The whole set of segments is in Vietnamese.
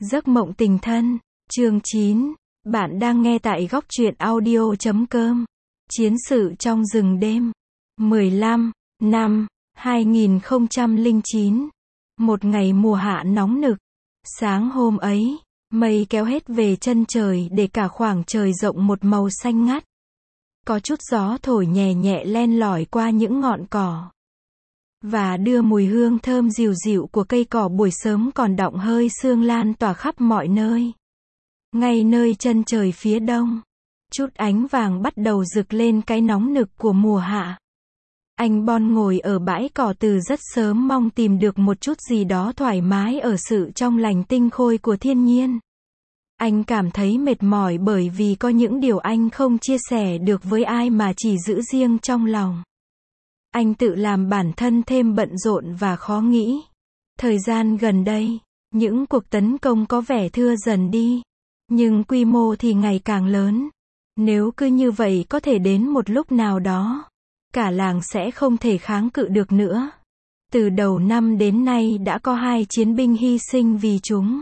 Giấc mộng tình thân, chương 9. Bạn đang nghe tại góc truyện audio.com. Chiến sự trong rừng đêm. 15 năm 2009. Một ngày mùa hạ nóng nực. Sáng hôm ấy, mây kéo hết về chân trời để cả khoảng trời rộng một màu xanh ngắt. Có chút gió thổi nhẹ nhẹ len lỏi qua những ngọn cỏ và đưa mùi hương thơm dịu dịu của cây cỏ buổi sớm còn đọng hơi sương lan tỏa khắp mọi nơi. Ngay nơi chân trời phía đông, chút ánh vàng bắt đầu rực lên cái nóng nực của mùa hạ. Anh Bon ngồi ở bãi cỏ từ rất sớm mong tìm được một chút gì đó thoải mái ở sự trong lành tinh khôi của thiên nhiên. Anh cảm thấy mệt mỏi bởi vì có những điều anh không chia sẻ được với ai mà chỉ giữ riêng trong lòng. Anh tự làm bản thân thêm bận rộn và khó nghĩ. Thời gian gần đây, những cuộc tấn công có vẻ thưa dần đi, nhưng quy mô thì ngày càng lớn. Nếu cứ như vậy có thể đến một lúc nào đó, cả làng sẽ không thể kháng cự được nữa. Từ đầu năm đến nay đã có 2 chiến binh hy sinh vì chúng.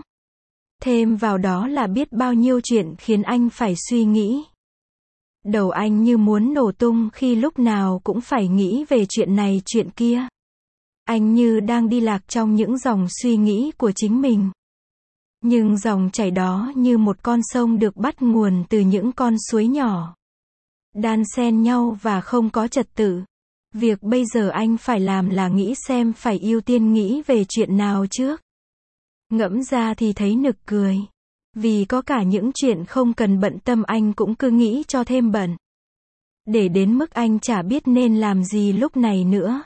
Thêm vào đó là biết bao nhiêu chuyện khiến anh phải suy nghĩ. Đầu anh như muốn nổ tung khi lúc nào cũng phải nghĩ về chuyện này chuyện kia. Anh như đang đi lạc trong những dòng suy nghĩ của chính mình. Nhưng dòng chảy đó như một con sông được bắt nguồn từ những con suối nhỏ, đan xen nhau và không có trật tự. Việc bây giờ anh phải làm là nghĩ xem phải ưu tiên nghĩ về chuyện nào trước. Ngẫm ra thì thấy nực cười. Vì có cả những chuyện không cần bận tâm anh cũng cứ nghĩ cho thêm bận. Để đến mức anh chả biết nên làm gì lúc này nữa.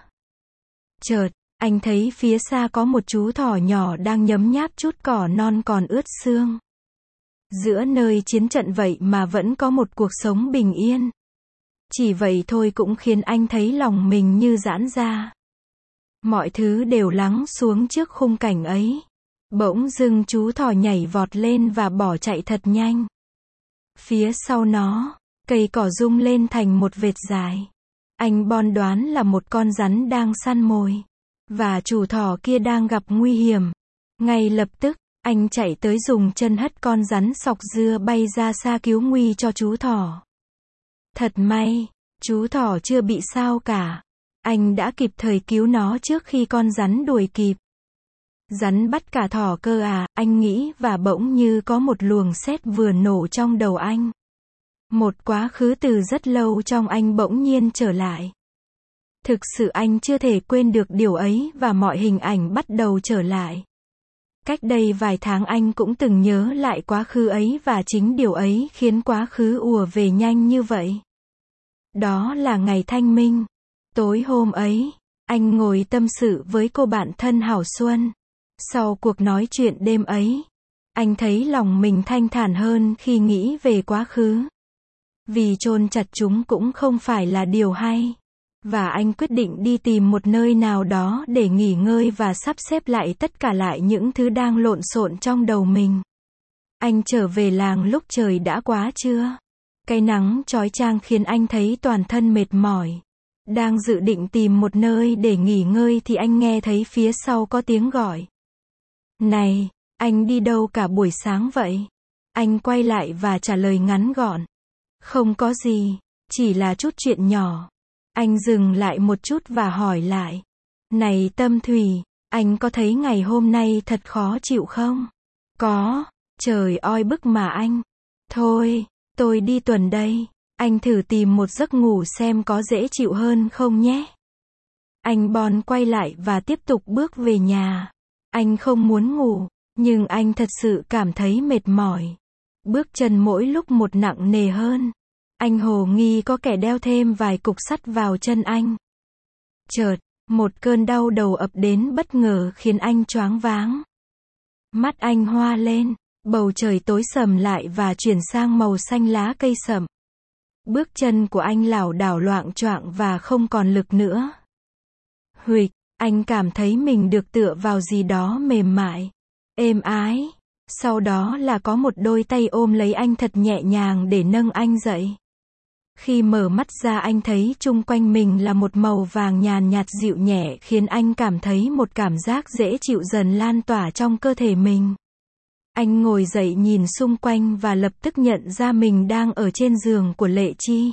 Chợt, anh thấy phía xa có một chú thỏ nhỏ đang nhấm nháp chút cỏ non còn ướt xương. Giữa nơi chiến trận vậy mà vẫn có một cuộc sống bình yên. Chỉ vậy thôi cũng khiến anh thấy lòng mình như giãn ra. Mọi thứ đều lắng xuống trước khung cảnh ấy. Bỗng dưng chú thỏ nhảy vọt lên và bỏ chạy thật nhanh. Phía sau nó, cây cỏ rung lên thành một vệt dài. Anh Bon đoán là một con rắn đang săn mồi. Và chủ thỏ kia đang gặp nguy hiểm. Ngay lập tức, anh chạy tới dùng chân hất con rắn sọc dưa bay ra xa cứu nguy cho chú thỏ. Thật may, chú thỏ chưa bị sao cả. Anh đã kịp thời cứu nó trước khi con rắn đuổi kịp. Rắn bắt cả thỏ cơ à, anh nghĩ và bỗng như có một luồng sét vừa nổ trong đầu anh. Một quá khứ từ rất lâu trong anh bỗng nhiên trở lại. Thực sự anh chưa thể quên được điều ấy và mọi hình ảnh bắt đầu trở lại. Cách đây vài tháng anh cũng từng nhớ lại quá khứ ấy và chính điều ấy khiến quá khứ ùa về nhanh như vậy. Đó là ngày Thanh Minh. Tối hôm ấy, anh ngồi tâm sự với cô bạn thân Hảo Xuân. Sau cuộc nói chuyện đêm ấy, anh thấy lòng mình thanh thản hơn khi nghĩ về quá khứ. Vì chôn chặt chúng cũng không phải là điều hay. Và anh quyết định đi tìm một nơi nào đó để nghỉ ngơi và sắp xếp lại tất cả lại những thứ đang lộn xộn trong đầu mình. Anh trở về làng lúc trời đã quá trưa. Cái nắng chói chang khiến anh thấy toàn thân mệt mỏi. Đang dự định tìm một nơi để nghỉ ngơi thì anh nghe thấy phía sau có tiếng gọi. Này, anh đi đâu cả buổi sáng vậy? Anh quay lại và trả lời ngắn gọn. Không có gì, chỉ là chút chuyện nhỏ. Anh dừng lại một chút và hỏi lại. Này Tâm Thủy, anh có thấy ngày hôm nay thật khó chịu không? Có, trời oi bức mà anh. Thôi, tôi đi tuần đây. Anh thử tìm một giấc ngủ xem có dễ chịu hơn không nhé. Anh Bon quay lại và tiếp tục bước về nhà. Anh không muốn ngủ, nhưng anh thật sự cảm thấy mệt mỏi. Bước chân mỗi lúc một nặng nề hơn. Anh hồ nghi có kẻ đeo thêm vài cục sắt vào chân anh. Chợt, một cơn đau đầu ập đến bất ngờ khiến anh choáng váng. Mắt anh hoa lên, bầu trời tối sầm lại và chuyển sang màu xanh lá cây sậm. Bước chân của anh lảo đảo loạng choạng và không còn lực nữa. Huỵch, anh cảm thấy mình được tựa vào gì đó mềm mại, êm ái. Sau đó là có một đôi tay ôm lấy anh thật nhẹ nhàng để nâng anh dậy. Khi mở mắt ra anh thấy chung quanh mình là một màu vàng nhàn nhạt dịu nhẹ khiến anh cảm thấy một cảm giác dễ chịu dần lan tỏa trong cơ thể mình. Anh ngồi dậy nhìn xung quanh và lập tức nhận ra mình đang ở trên giường của Lệ Chi.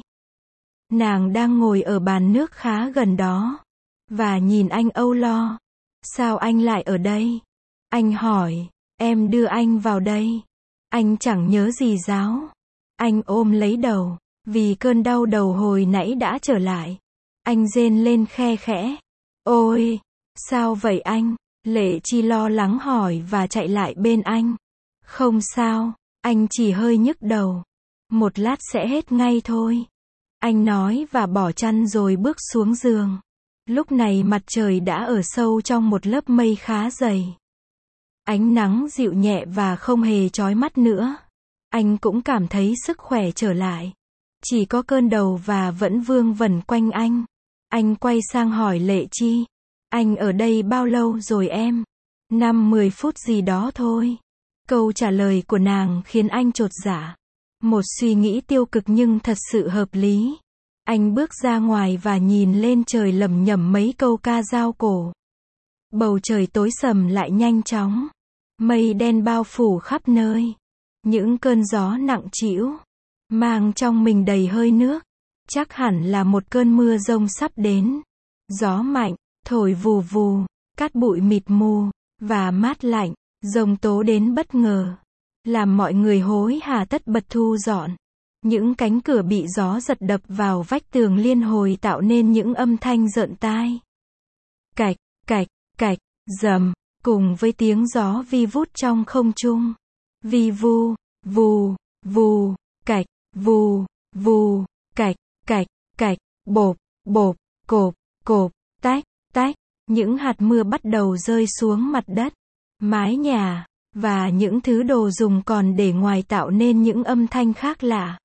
Nàng đang ngồi ở bàn nước khá gần đó. Và nhìn anh âu lo. Sao anh lại ở đây? Anh hỏi, em đưa anh vào đây. Anh chẳng nhớ gì giáo. Anh ôm lấy đầu, vì cơn đau đầu hồi nãy đã trở lại. Anh rên lên khe khẽ. Ôi, sao vậy anh? Lệ Chi lo lắng hỏi và chạy lại bên anh. Không sao, anh chỉ hơi nhức đầu. Một lát sẽ hết ngay thôi. Anh nói và bỏ chăn rồi bước xuống giường. Lúc này mặt trời đã ở sâu trong một lớp mây khá dày. Ánh nắng dịu nhẹ và không hề chói mắt nữa. Anh cũng cảm thấy sức khỏe trở lại. Chỉ có cơn đầu và vẫn vương vẩn quanh anh. Anh quay sang hỏi Lệ Chi. Anh ở đây bao lâu rồi em? 5-10 phút gì đó thôi. Câu trả lời của nàng khiến anh chột dạ. Một suy nghĩ tiêu cực nhưng thật sự hợp lý. Anh bước ra ngoài và nhìn lên trời lẩm nhẩm mấy câu ca dao cổ. Bầu trời tối sầm lại nhanh chóng. Mây đen bao phủ khắp nơi. Những cơn gió nặng trĩu, mang trong mình đầy hơi nước. Chắc hẳn là một cơn mưa giông sắp đến. Gió mạnh, thổi vù vù, cát bụi mịt mù, và mát lạnh, giông tố đến bất ngờ. Làm mọi người hối hả tất bật thu dọn. Những cánh cửa bị gió giật đập vào vách tường liên hồi tạo nên những âm thanh rợn tai. Cạch, cạch, cạch, rầm, cùng với tiếng gió vi vút trong không trung. Vi vu, vù, vù, cạch, vù, vù, cạch, cạch, cạch, bộp, bộp, cộp, cộp, tách, tách. Những hạt mưa bắt đầu rơi xuống mặt đất, mái nhà, và những thứ đồ dùng còn để ngoài tạo nên những âm thanh khác lạ.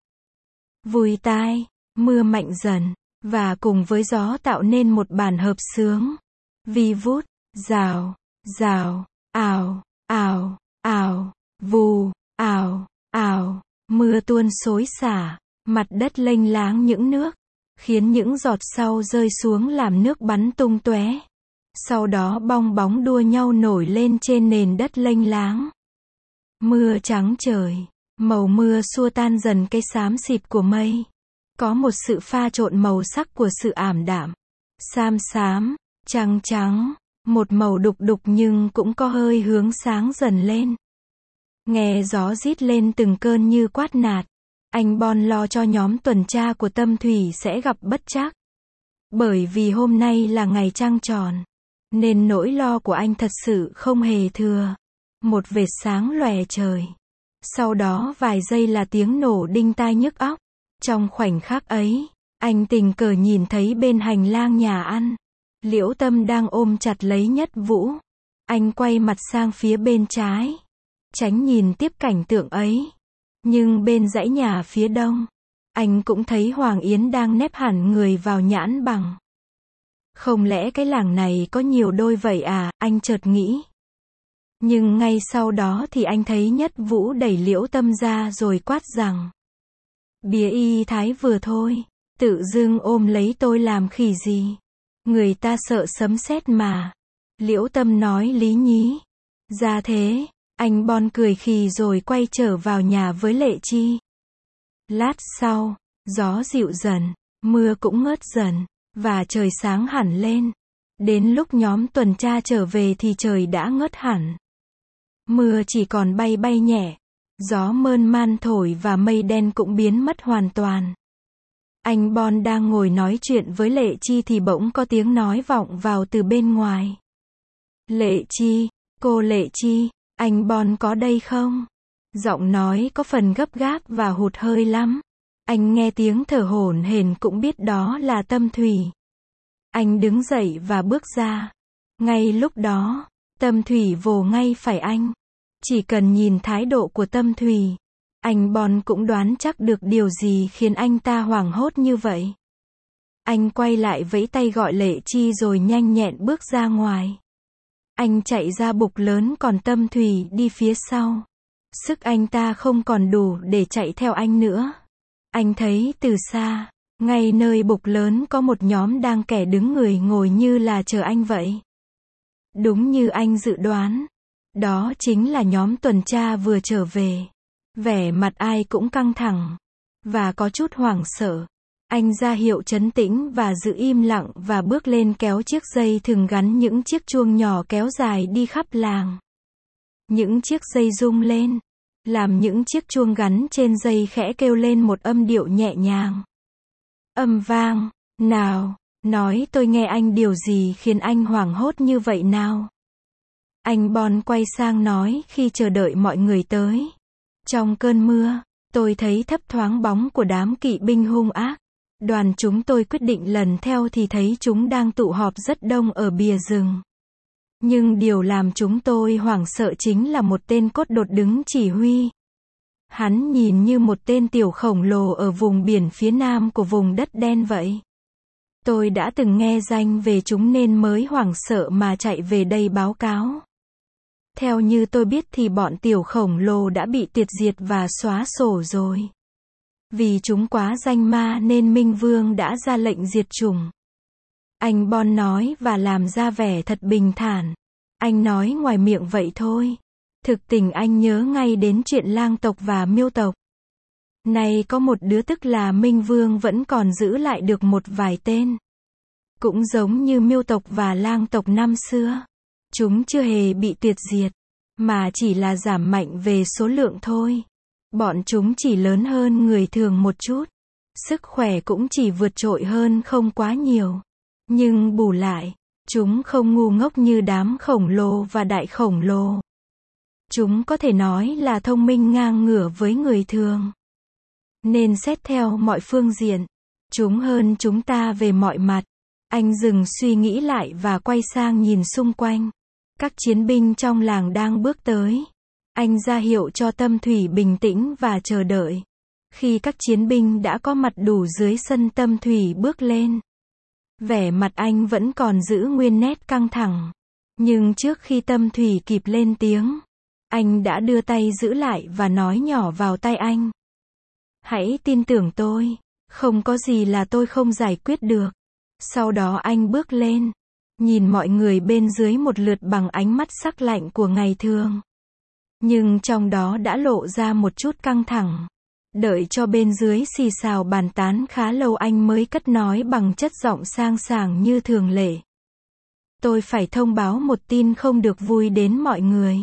Vui tai, mưa mạnh dần, và cùng với gió tạo nên một bản hợp xướng. Vi vút, rào, rào, ào, ào, ào, vù, ào, ào, mưa tuôn xối xả, mặt đất lênh láng những nước, khiến những giọt sau rơi xuống làm nước bắn tung tóe. Sau đó bong bóng đua nhau nổi lên trên nền đất lênh láng. Mưa trắng trời, màu mưa xua tan dần cái xám xịt của mây. Có một sự pha trộn màu sắc của sự ảm đạm, xám xám, trắng trắng, một màu đục đục nhưng cũng có hơi hướng sáng dần lên. Nghe gió rít lên từng cơn như quát nạt. Anh Bon lo cho nhóm tuần tra của Tâm Thủy sẽ gặp bất trắc. Bởi vì hôm nay là ngày trăng tròn, nên nỗi lo của anh thật sự không hề thừa. Một vệt sáng lòe trời. Sau đó vài giây là tiếng nổ đinh tai nhức óc. Trong khoảnh khắc ấy, anh tình cờ nhìn thấy bên hành lang nhà ăn, Liễu Tâm đang ôm chặt lấy Nhất Vũ. Anh quay mặt sang phía bên trái, tránh nhìn tiếp cảnh tượng ấy. Nhưng bên dãy nhà phía đông, anh cũng thấy Hoàng Yến đang nép hẳn người vào nhãn bằng. Không lẽ cái làng này có nhiều đôi vậy à, anh chợt nghĩ. Nhưng ngay sau đó thì anh thấy Nhất Vũ đẩy Liễu Tâm ra rồi quát rằng: Bía y thái vừa thôi, tự dưng ôm lấy tôi làm khỉ gì? Người ta sợ sấm sét mà. Liễu Tâm nói lý nhí. Ra thế, anh Bon cười khì rồi quay trở vào nhà với Lệ Chi. Lát sau, gió dịu dần, mưa cũng ngớt dần, và trời sáng hẳn lên. Đến lúc nhóm tuần tra trở về thì trời đã ngớt hẳn. Mưa chỉ còn bay bay nhẹ, gió mơn man thổi và mây đen cũng biến mất hoàn toàn. Anh Bon đang ngồi nói chuyện với Lệ Chi thì bỗng có tiếng nói vọng vào từ bên ngoài. Lệ Chi, cô Lệ Chi, anh Bon có đây không? Giọng nói có phần gấp gáp và hụt hơi lắm. Anh nghe tiếng thở hổn hển cũng biết đó là Tâm Thủy. Anh đứng dậy và bước ra. Ngay lúc đó, Tâm Thủy vồ ngay phải anh. Chỉ cần nhìn thái độ của Tâm Thủy, anh Bon cũng đoán chắc được điều gì khiến anh ta hoảng hốt như vậy. Anh quay lại vẫy tay gọi Lệ Chi rồi nhanh nhẹn bước ra ngoài. Anh chạy ra bục lớn còn Tâm Thủy đi phía sau. Sức anh ta không còn đủ để chạy theo anh nữa. Anh thấy từ xa, ngay nơi bục lớn có một nhóm đang kẻ đứng người ngồi như là chờ anh vậy. Đúng như anh dự đoán, Đó chính là nhóm tuần tra vừa trở về. Vẻ mặt ai cũng căng thẳng. Và có chút hoảng sợ. Anh ra hiệu trấn tĩnh và giữ im lặng và bước lên kéo chiếc dây thừng gắn những chiếc chuông nhỏ kéo dài đi khắp làng. Những chiếc dây rung lên. Làm những chiếc chuông gắn trên dây khẽ kêu lên một âm điệu nhẹ nhàng. Âm vang. Nào, nói tôi nghe anh điều gì khiến anh hoảng hốt như vậy nào? Anh Bon quay sang nói khi chờ đợi mọi người tới. Trong cơn mưa, tôi thấy thấp thoáng bóng của đám kỵ binh hung ác. Đoàn chúng tôi quyết định lần theo thì thấy chúng đang tụ họp rất đông ở bìa rừng. Nhưng điều làm chúng tôi hoảng sợ chính là một tên cốt đột đứng chỉ huy. Hắn nhìn như một tên tiểu khổng lồ ở vùng biển phía nam của vùng đất đen vậy. Tôi đã từng nghe danh về chúng nên mới hoảng sợ mà chạy về đây báo cáo. Theo như tôi biết thì bọn tiểu khổng lồ đã bị tuyệt diệt và xóa sổ rồi. Vì chúng quá danh ma nên Minh Vương đã ra lệnh diệt chủng. Anh Bon nói và làm ra vẻ thật bình thản. Anh nói ngoài miệng vậy thôi. Thực tình anh nhớ ngay đến chuyện lang tộc và miêu tộc. Nay có một đứa tức là Minh Vương vẫn còn giữ lại được một vài tên. Cũng giống như miêu tộc và lang tộc năm xưa. Chúng chưa hề bị tuyệt diệt, mà chỉ là giảm mạnh về số lượng thôi. Bọn chúng chỉ lớn hơn người thường một chút. Sức khỏe cũng chỉ vượt trội hơn không quá nhiều. Nhưng bù lại, chúng không ngu ngốc như đám khổng lồ và đại khổng lồ. Chúng có thể nói là thông minh ngang ngửa với người thường. Nên xét theo mọi phương diện, chúng hơn chúng ta về mọi mặt. Anh dừng suy nghĩ lại và quay sang nhìn xung quanh. Các chiến binh trong làng đang bước tới. Anh ra hiệu cho Tâm Thủy bình tĩnh và chờ đợi. Khi các chiến binh đã có mặt đủ dưới sân, Tâm Thủy bước lên. Vẻ mặt anh vẫn còn giữ nguyên nét căng thẳng. Nhưng trước khi Tâm Thủy kịp lên tiếng, anh đã đưa tay giữ lại và nói nhỏ vào tai anh. Hãy tin tưởng tôi, không có gì là tôi không giải quyết được. Sau đó anh bước lên, nhìn mọi người bên dưới một lượt bằng ánh mắt sắc lạnh của ngày thường. Nhưng trong đó đã lộ ra một chút căng thẳng. Đợi cho bên dưới xì xào bàn tán khá lâu anh mới cất nói bằng chất giọng sang sảng như thường lệ. Tôi phải thông báo một tin không được vui đến mọi người.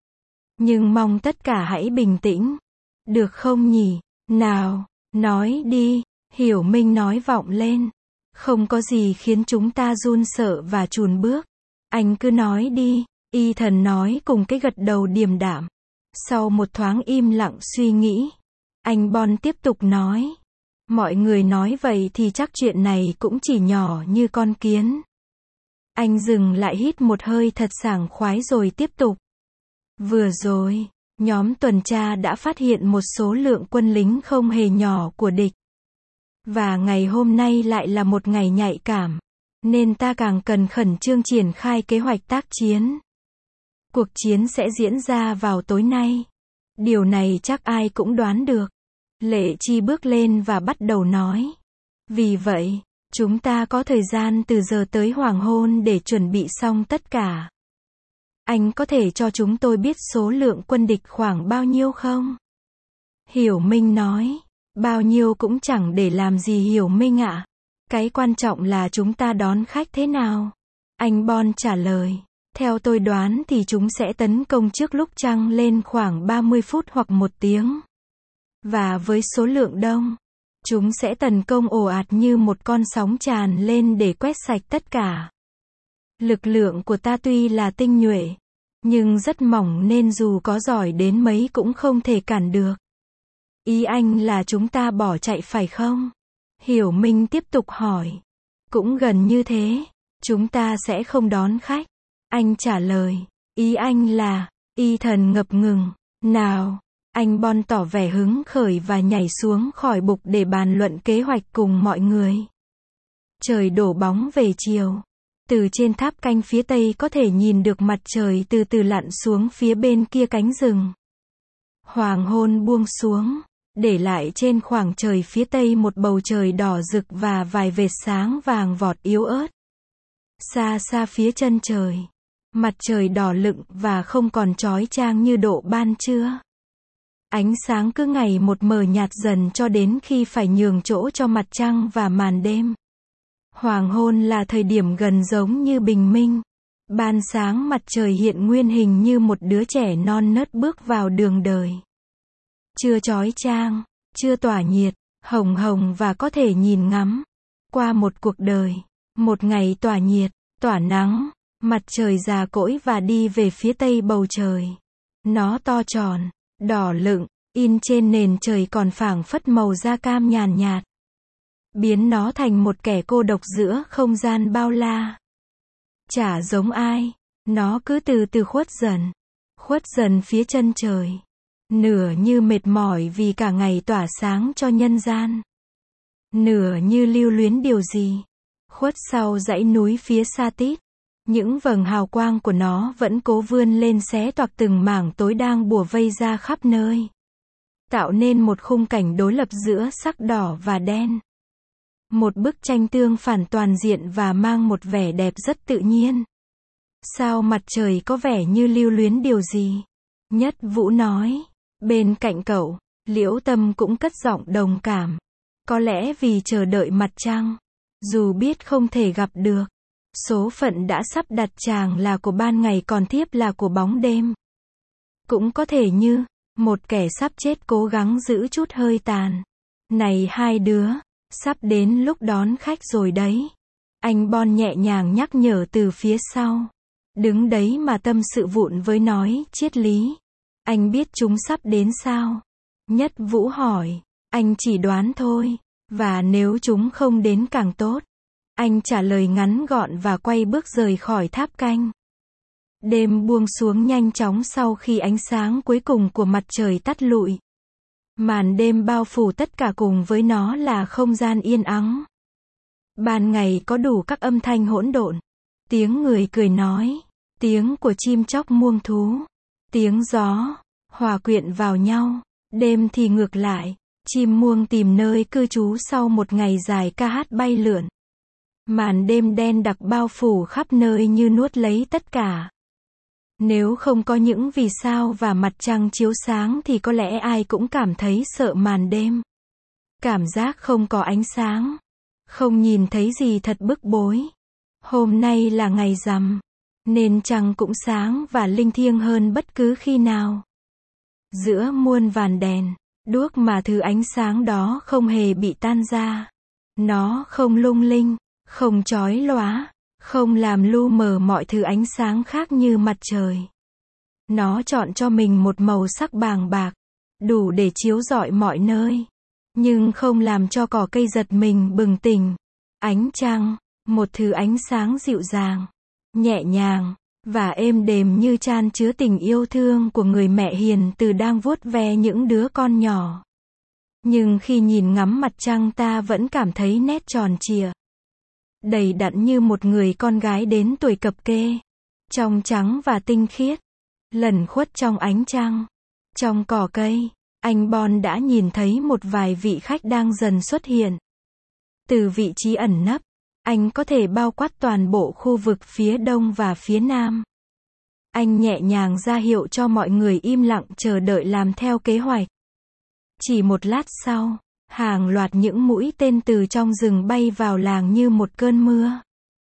Nhưng mong tất cả hãy bình tĩnh. Được không nhỉ? Nào, nói đi, Hiểu Minh nói vọng lên. Không có gì khiến chúng ta run sợ và chùn bước. Anh cứ nói đi, Y Thần nói cùng cái gật đầu điềm đạm. Sau một thoáng im lặng suy nghĩ, anh Bon tiếp tục nói. Mọi người nói vậy thì chắc chuyện này cũng chỉ nhỏ như con kiến. Anh dừng lại hít một hơi thật sảng khoái rồi tiếp tục. Vừa rồi, nhóm tuần tra đã phát hiện một số lượng quân lính không hề nhỏ của địch. Và ngày hôm nay lại là một ngày nhạy cảm, nên ta càng cần khẩn trương triển khai kế hoạch tác chiến. Cuộc chiến sẽ diễn ra vào tối nay. Điều này chắc ai cũng đoán được. Lệ Chi bước lên và bắt đầu nói. Vì vậy, chúng ta có thời gian từ giờ tới hoàng hôn để chuẩn bị xong tất cả. Anh có thể cho chúng tôi biết số lượng quân địch khoảng bao nhiêu không? Hiểu Minh nói. Bao nhiêu cũng chẳng để làm gì Hiểu Minh ạ. Cái quan trọng là chúng ta đón khách thế nào? Anh Bon trả lời. Theo tôi đoán thì chúng sẽ tấn công trước lúc trăng lên khoảng 30 phút hoặc 1 tiếng. Và với số lượng đông, chúng sẽ tấn công ồ ạt như một con sóng tràn lên để quét sạch tất cả. Lực lượng của ta tuy là tinh nhuệ, nhưng rất mỏng nên dù có giỏi đến mấy cũng không thể cản được. Ý anh là chúng ta bỏ chạy phải không? Hiểu Minh tiếp tục hỏi. Cũng gần như thế, chúng ta sẽ không đón khách. Anh trả lời. Ý anh là, Y Thần ngập ngừng. Nào, anh Bon tỏ vẻ hứng khởi và nhảy xuống khỏi bục để bàn luận kế hoạch cùng mọi người. Trời đổ bóng về chiều. Từ trên tháp canh phía tây có thể nhìn được mặt trời từ từ lặn xuống phía bên kia cánh rừng. Hoàng hôn buông xuống, để lại trên khoảng trời phía tây một bầu trời đỏ rực và vài vệt sáng vàng vọt yếu ớt. Xa xa phía chân trời, Mặt trời đỏ lựng và không còn chói chang như độ ban trưa. Ánh sáng cứ ngày một mờ nhạt dần cho đến khi phải nhường chỗ cho mặt trăng và màn đêm. Hoàng hôn là thời điểm gần giống như bình minh. Ban sáng mặt trời hiện nguyên hình như một đứa trẻ non nớt bước vào đường đời. Chưa chói chang, chưa tỏa nhiệt, hồng hồng và có thể nhìn ngắm. Qua một cuộc đời, một ngày tỏa nhiệt, tỏa nắng, mặt trời già cỗi và đi về phía tây bầu trời. Nó to tròn, đỏ lựng, in trên nền trời còn phảng phất màu da cam nhàn nhạt. Biến nó thành một kẻ cô độc giữa không gian bao la. Chả giống ai, nó cứ từ từ khuất dần phía chân trời. Nửa như mệt mỏi vì cả ngày tỏa sáng cho nhân gian. Nửa như lưu luyến điều gì. Khuất sau dãy núi phía xa tít. Những vầng hào quang của nó vẫn cố vươn lên xé toạc từng mảng tối đang bủa vây ra khắp nơi. Tạo nên một khung cảnh đối lập giữa sắc đỏ và đen. Một bức tranh tương phản toàn diện và mang một vẻ đẹp rất tự nhiên. Sao mặt trời có vẻ như lưu luyến điều gì? Nhất Vũ nói. Bên cạnh cậu, Liễu Tâm cũng cất giọng đồng cảm. Có lẽ vì chờ đợi mặt trăng. Dù biết không thể gặp được. Số phận đã sắp đặt chàng là của ban ngày còn thiếp là của bóng đêm. Cũng có thể như, một kẻ sắp chết cố gắng giữ chút hơi tàn. Này hai đứa, sắp đến lúc đón khách rồi đấy. Anh Bon nhẹ nhàng nhắc nhở từ phía sau. Đứng đấy mà tâm sự vụn với nói triết lý. Anh biết chúng sắp đến sao? Nhất Vũ hỏi. Anh chỉ đoán thôi. Và nếu chúng không đến càng tốt. Anh trả lời ngắn gọn và quay bước rời khỏi tháp canh. Đêm buông xuống nhanh chóng sau khi ánh sáng cuối cùng của mặt trời tắt lụi. Màn đêm bao phủ tất cả cùng với nó là không gian yên ắng. Ban ngày có đủ các âm thanh hỗn độn. Tiếng người cười nói. Tiếng của chim chóc muông thú. Tiếng gió. Hòa quyện vào nhau. Đêm thì ngược lại. Chim muông tìm nơi cư trú sau một ngày dài ca hát bay lượn. Màn đêm đen đặc bao phủ khắp nơi như nuốt lấy tất cả. Nếu không có những vì sao và mặt trăng chiếu sáng thì có lẽ ai cũng cảm thấy sợ màn đêm. Cảm giác không có ánh sáng. Không nhìn thấy gì thật bức bối. Hôm nay là ngày rằm. Nên trăng cũng sáng và linh thiêng hơn bất cứ khi nào. Giữa muôn vàn đèn, đuốc mà thứ ánh sáng đó không hề bị tan ra. Nó không lung linh, không chói lóa, không làm lu mờ mọi thứ ánh sáng khác như mặt trời. Nó chọn cho mình một màu sắc bàng bạc, đủ để chiếu rọi mọi nơi, nhưng không làm cho cỏ cây giật mình bừng tỉnh. Ánh trăng, một thứ ánh sáng dịu dàng, nhẹ nhàng, và êm đềm như chan chứa tình yêu thương của người mẹ hiền từ đang vuốt ve những đứa con nhỏ. Nhưng khi nhìn ngắm mặt trăng ta vẫn cảm thấy nét tròn trịa. Đầy đặn như một người con gái đến tuổi cập kê. Trong trắng và tinh khiết. Lẩn khuất trong ánh trăng. Trong cỏ cây, anh Bon đã nhìn thấy một vài vị khách đang dần xuất hiện. Từ vị trí ẩn nấp, anh có thể bao quát toàn bộ khu vực phía đông và phía nam. Anh nhẹ nhàng ra hiệu cho mọi người im lặng chờ đợi làm theo kế hoạch. Chỉ một lát sau, hàng loạt những mũi tên từ trong rừng bay vào làng như một cơn mưa.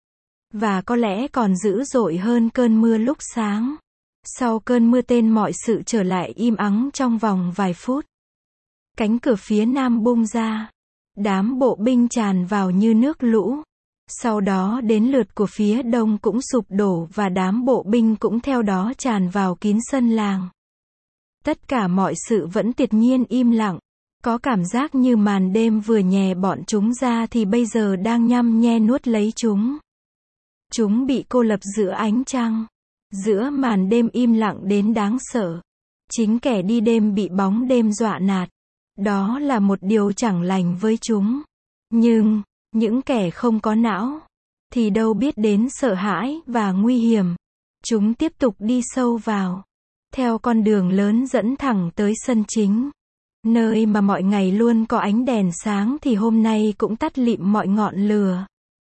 Và có lẽ còn dữ dội hơn cơn mưa lúc sáng. Sau cơn mưa tên mọi sự trở lại im ắng trong vòng vài phút. Cánh cửa phía nam bung ra. Đám bộ binh tràn vào như nước lũ. Sau đó đến lượt của phía đông cũng sụp đổ và đám bộ binh cũng theo đó tràn vào kín sân làng. Tất cả mọi sự vẫn tuyệt nhiên im lặng. Có cảm giác như màn đêm vừa nhè bọn chúng ra thì bây giờ đang nhăm nhe nuốt lấy chúng. Chúng bị cô lập giữa ánh trăng. Giữa màn đêm im lặng đến đáng sợ. Chính kẻ đi đêm bị bóng đêm dọa nạt. Đó là một điều chẳng lành với chúng. Nhưng, những kẻ không có não, thì đâu biết đến sợ hãi và nguy hiểm. Chúng tiếp tục đi sâu vào. Theo con đường lớn dẫn thẳng tới sân chính. Nơi mà mọi ngày luôn có ánh đèn sáng thì hôm nay cũng tắt lịm mọi ngọn lửa.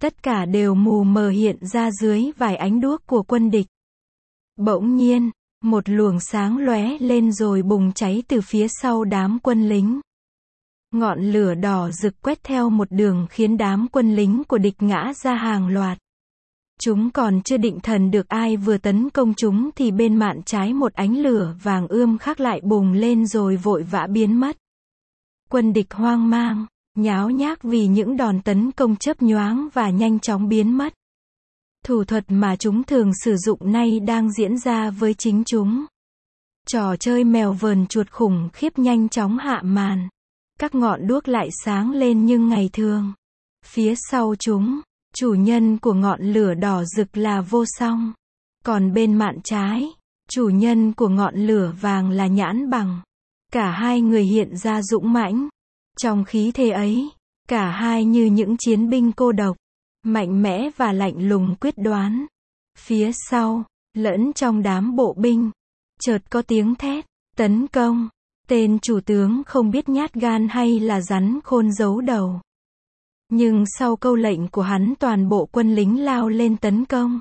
Tất cả đều mù mờ hiện ra dưới vài ánh đuốc của quân địch. Bỗng nhiên, một luồng sáng lóe lên rồi bùng cháy từ phía sau đám quân lính. Ngọn lửa đỏ rực quét theo một đường khiến đám quân lính của địch ngã ra hàng loạt. Chúng còn chưa định thần được ai vừa tấn công chúng thì bên mạn trái một ánh lửa vàng ươm khác lại bùng lên rồi vội vã biến mất. Quân địch hoang mang, nháo nhác vì những đòn tấn công chớp nhoáng và nhanh chóng biến mất. Thủ thuật mà chúng thường sử dụng nay đang diễn ra với chính chúng. Trò chơi mèo vờn chuột khủng khiếp nhanh chóng hạ màn. Các ngọn đuốc lại sáng lên như ngày thường. Phía sau chúng, chủ nhân của ngọn lửa đỏ rực là Vô Song. Còn bên mạn trái, chủ nhân của ngọn lửa vàng là Nhãn Bằng. Cả hai người hiện ra dũng mãnh. Trong khí thế ấy, cả hai như những chiến binh cô độc, mạnh mẽ và lạnh lùng quyết đoán. Phía sau, lẫn trong đám bộ binh, chợt có tiếng thét, tấn công. Tên chủ tướng không biết nhát gan hay là rắn khôn giấu đầu. Nhưng sau câu lệnh của hắn toàn bộ quân lính lao lên tấn công.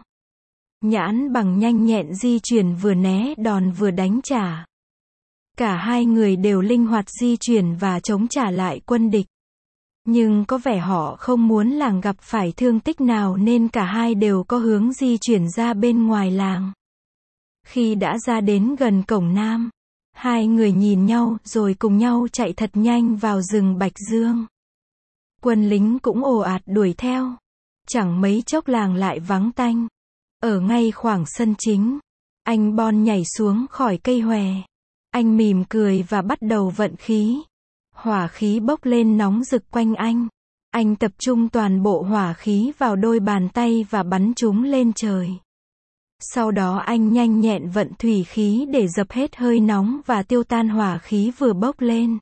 Nhãn Bằng nhanh nhẹn di chuyển vừa né đòn vừa đánh trả. Cả hai người đều linh hoạt di chuyển và chống trả lại quân địch. Nhưng có vẻ họ không muốn làng gặp phải thương tích nào nên cả hai đều có hướng di chuyển ra bên ngoài làng. Khi đã ra đến gần cổng Nam, hai người nhìn nhau rồi cùng nhau chạy thật nhanh vào rừng Bạch Dương. Quân lính cũng ồ ạt đuổi theo. Chẳng mấy chốc làng lại vắng tanh. Ở ngay khoảng sân chính, anh Bon nhảy xuống khỏi cây hòe. Anh mỉm cười và bắt đầu vận khí. Hỏa khí bốc lên nóng rực quanh anh. Anh tập trung toàn bộ hỏa khí vào đôi bàn tay và bắn chúng lên trời. Sau đó anh nhanh nhẹn vận thủy khí để dập hết hơi nóng và tiêu tan hỏa khí vừa bốc lên.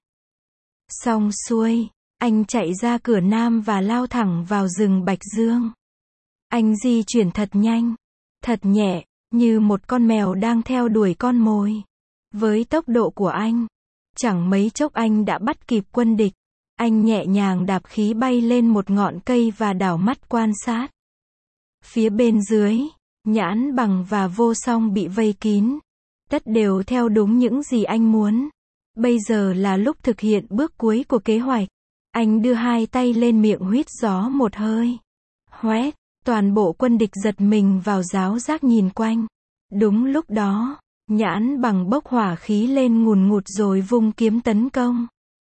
Xong xuôi, anh chạy ra cửa Nam và lao thẳng vào rừng Bạch Dương. Anh di chuyển thật nhanh, thật nhẹ, như một con mèo đang theo đuổi con mồi. Với tốc độ của anh, chẳng mấy chốc anh đã bắt kịp quân địch. Anh nhẹ nhàng đạp khí bay lên một ngọn cây và đảo mắt quan sát. Phía bên dưới, Nhãn Bằng và Vô Song bị vây kín. Tất đều theo đúng những gì anh muốn. Bây giờ là lúc thực hiện bước cuối của kế hoạch. Anh đưa hai tay lên miệng huýt gió một hơi. Hoét, toàn bộ quân địch giật mình vào ráo giác nhìn quanh. Đúng lúc đó, Nhãn Bằng bốc hỏa khí lên ngùn ngụt rồi vung kiếm tấn công.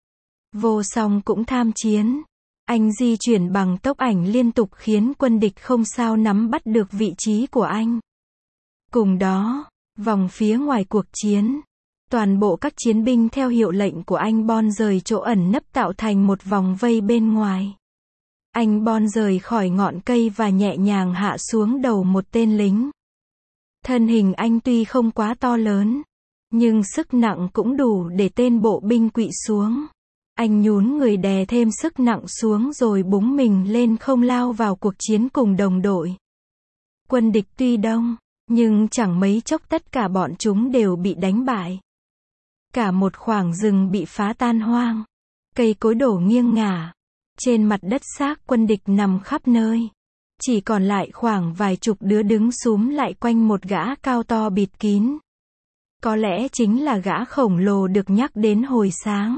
Vô Song cũng tham chiến. Anh di chuyển bằng tốc ảnh liên tục khiến quân địch không sao nắm bắt được vị trí của anh. Cùng đó, vòng phía ngoài cuộc chiến, toàn bộ các chiến binh theo hiệu lệnh của anh Bon rời chỗ ẩn nấp tạo thành một vòng vây bên ngoài. Anh Bon rời khỏi ngọn cây và nhẹ nhàng hạ xuống đầu một tên lính. Thân hình anh tuy không quá to lớn, nhưng sức nặng cũng đủ để tên bộ binh quỵ xuống. Anh nhún người đè thêm sức nặng xuống rồi búng mình lên không lao vào cuộc chiến cùng đồng đội. Quân địch tuy đông, nhưng chẳng mấy chốc tất cả bọn chúng đều bị đánh bại. Cả một khoảng rừng bị phá tan hoang. Cây cối đổ nghiêng ngả. Trên mặt đất xác quân địch nằm khắp nơi. Chỉ còn lại khoảng vài chục đứa đứng xúm lại quanh một gã cao to bịt kín. Có lẽ chính là gã khổng lồ được nhắc đến hồi sáng.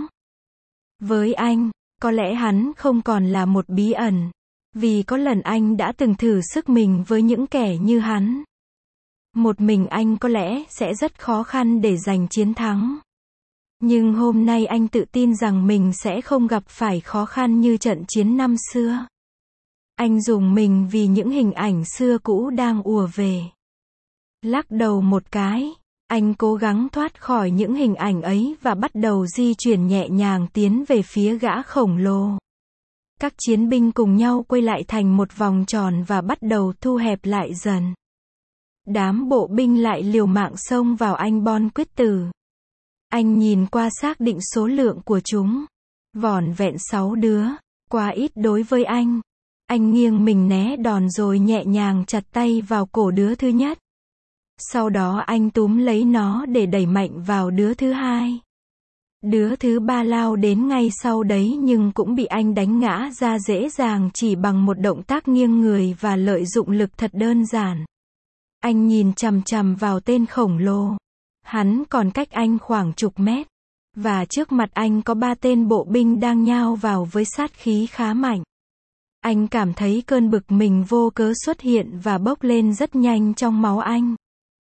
Với anh, có lẽ hắn không còn là một bí ẩn. Vì có lần anh đã từng thử sức mình với những kẻ như hắn. Một mình anh có lẽ sẽ rất khó khăn để giành chiến thắng. Nhưng hôm nay anh tự tin rằng mình sẽ không gặp phải khó khăn như trận chiến năm xưa. Anh dùng mình vì những hình ảnh xưa cũ đang ùa về. Lắc đầu một cái, anh cố gắng thoát khỏi những hình ảnh ấy và bắt đầu di chuyển nhẹ nhàng tiến về phía gã khổng lồ. Các chiến binh cùng nhau quay lại thành một vòng tròn và bắt đầu thu hẹp lại dần. Đám bộ binh lại liều mạng xông vào anh Bon quyết tử. Anh nhìn qua xác định số lượng của chúng. Vỏn vẹn 6 đứa, quá ít đối với anh. Anh nghiêng mình né đòn rồi nhẹ nhàng chặt tay vào cổ đứa thứ nhất. Sau đó anh túm lấy nó để đẩy mạnh vào đứa thứ hai. Đứa thứ ba lao đến ngay sau đấy nhưng cũng bị anh đánh ngã ra dễ dàng chỉ bằng một động tác nghiêng người và lợi dụng lực thật đơn giản. Anh nhìn chằm chằm vào tên khổng lồ. Hắn còn cách anh khoảng chục mét. Và trước mặt anh có 3 tên bộ binh đang nhao vào với sát khí khá mạnh. Anh cảm thấy cơn bực mình vô cớ xuất hiện và bốc lên rất nhanh trong máu anh.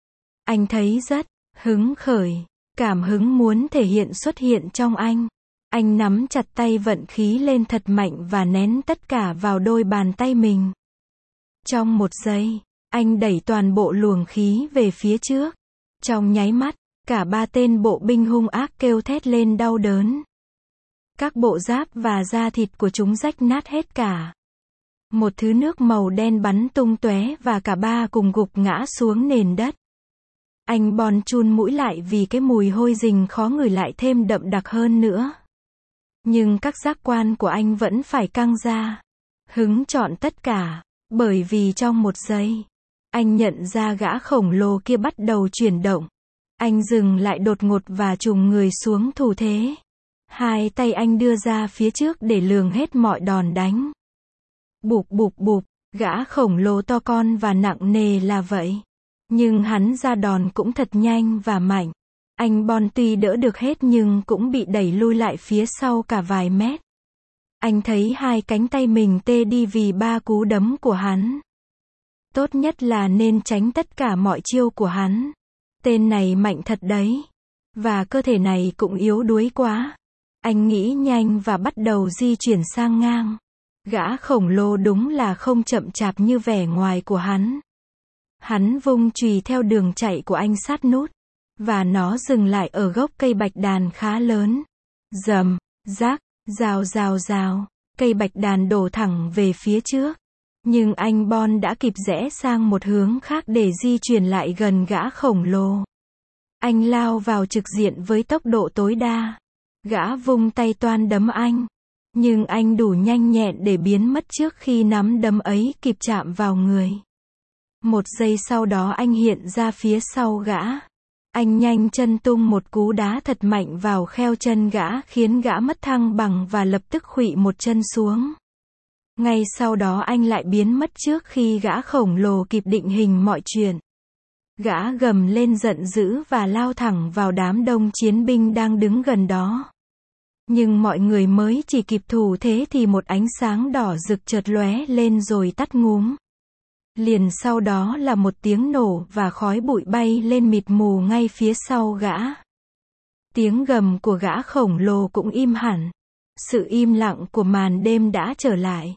Anh thấy rất hứng khởi. Cảm hứng muốn thể hiện xuất hiện trong anh. Anh nắm chặt tay vận khí lên thật mạnh và nén tất cả vào đôi bàn tay mình. Trong một giây, anh đẩy toàn bộ luồng khí về phía trước. Trong nháy mắt, cả 3 tên bộ binh hung ác kêu thét lên đau đớn. Các bộ giáp và da thịt của chúng rách nát hết cả. Một thứ nước màu đen bắn tung tóe và cả 3 cùng gục ngã xuống nền đất. Anh Bond chun mũi lại vì cái mùi hôi rình khó ngửi lại thêm đậm đặc hơn nữa. Nhưng các giác quan của anh vẫn phải căng ra. Hứng chọn tất cả. Bởi vì trong một giây, anh nhận ra gã khổng lồ kia bắt đầu chuyển động. Anh dừng lại đột ngột và trùng người xuống thủ thế. 2 tay anh đưa ra phía trước để lường hết mọi đòn đánh. Bụp bụp bụp, gã khổng lồ to con và nặng nề là vậy. Nhưng hắn ra đòn cũng thật nhanh và mạnh. Anh Bond tuy đỡ được hết nhưng cũng bị đẩy lui lại phía sau cả vài mét. Anh thấy 2 cánh tay mình tê đi vì 3 cú đấm của hắn. Tốt nhất là nên tránh tất cả mọi chiêu của hắn. Tên này mạnh thật đấy. Và cơ thể này cũng yếu đuối quá. Anh nghĩ nhanh và bắt đầu di chuyển sang ngang. Gã khổng lồ đúng là không chậm chạp như vẻ ngoài của hắn. Hắn vung chùy theo đường chạy của anh sát nút. Và nó dừng lại ở gốc cây bạch đàn khá lớn. Rầm, rác, rào rào rào. Cây bạch đàn đổ thẳng về phía trước. Nhưng anh Bond đã kịp rẽ sang một hướng khác để di chuyển lại gần gã khổng lồ. Anh lao vào trực diện với tốc độ tối đa. Gã vung tay toan đấm anh. Nhưng anh đủ nhanh nhẹn để biến mất trước khi nắm đấm ấy kịp chạm vào người. Một giây sau đó anh hiện ra phía sau gã. Anh nhanh chân tung một cú đá thật mạnh vào kheo chân gã khiến gã mất thăng bằng và lập tức khuỵu một chân xuống. Ngay sau đó anh lại biến mất trước khi gã khổng lồ kịp định hình mọi chuyện. Gã gầm lên giận dữ và lao thẳng vào đám đông chiến binh đang đứng gần đó. Nhưng mọi người mới chỉ kịp thủ thế thì một ánh sáng đỏ rực chợt lóe lên rồi tắt ngúm. Liền sau đó là một tiếng nổ và khói bụi bay lên mịt mù ngay phía sau gã. Tiếng gầm của gã khổng lồ cũng im hẳn. Sự im lặng của màn đêm đã trở lại.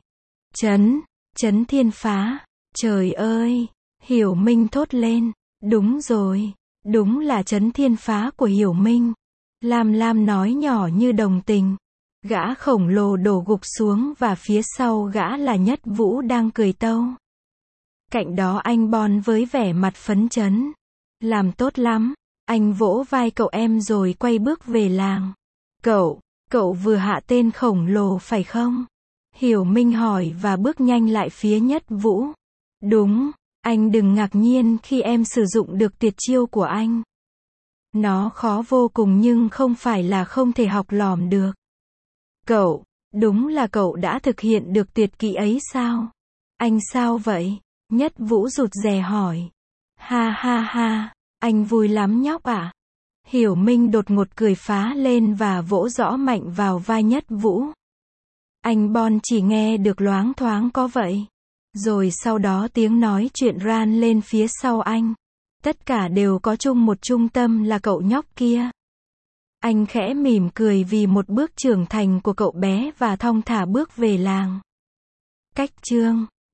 Chấn thiên phá. Trời ơi! Hiểu Minh thốt lên. Đúng rồi. Đúng là chấn thiên phá của Hiểu Minh. Lam Lam nói nhỏ như đồng tình. Gã khổng lồ đổ gục xuống và phía sau gã là Nhất Vũ đang cười tâu. Cạnh đó anh Bond với vẻ mặt phấn chấn. Làm tốt lắm. Anh vỗ vai cậu em rồi quay bước về làng. Cậu vừa hạ tên khổng lồ phải không? Hiểu Minh hỏi và bước nhanh lại phía Nhất Vũ. Đúng, anh đừng ngạc nhiên khi em sử dụng được tuyệt chiêu của anh. Nó khó vô cùng nhưng không phải là không thể học lỏm được. Đúng là cậu đã thực hiện được tuyệt kỹ ấy sao? Anh sao vậy? Nhất Vũ rụt rè hỏi. Ha ha ha, anh vui lắm nhóc ạ. Hiểu Minh đột ngột cười phá lên và vỗ rõ mạnh vào vai Nhất Vũ. Anh Bond chỉ nghe được loáng thoáng có vậy. Rồi sau đó tiếng nói chuyện ran lên phía sau anh. Tất cả đều có chung một trung tâm là cậu nhóc kia. Anh khẽ mỉm cười vì một bước trưởng thành của cậu bé và thong thả bước về làng. Cách chương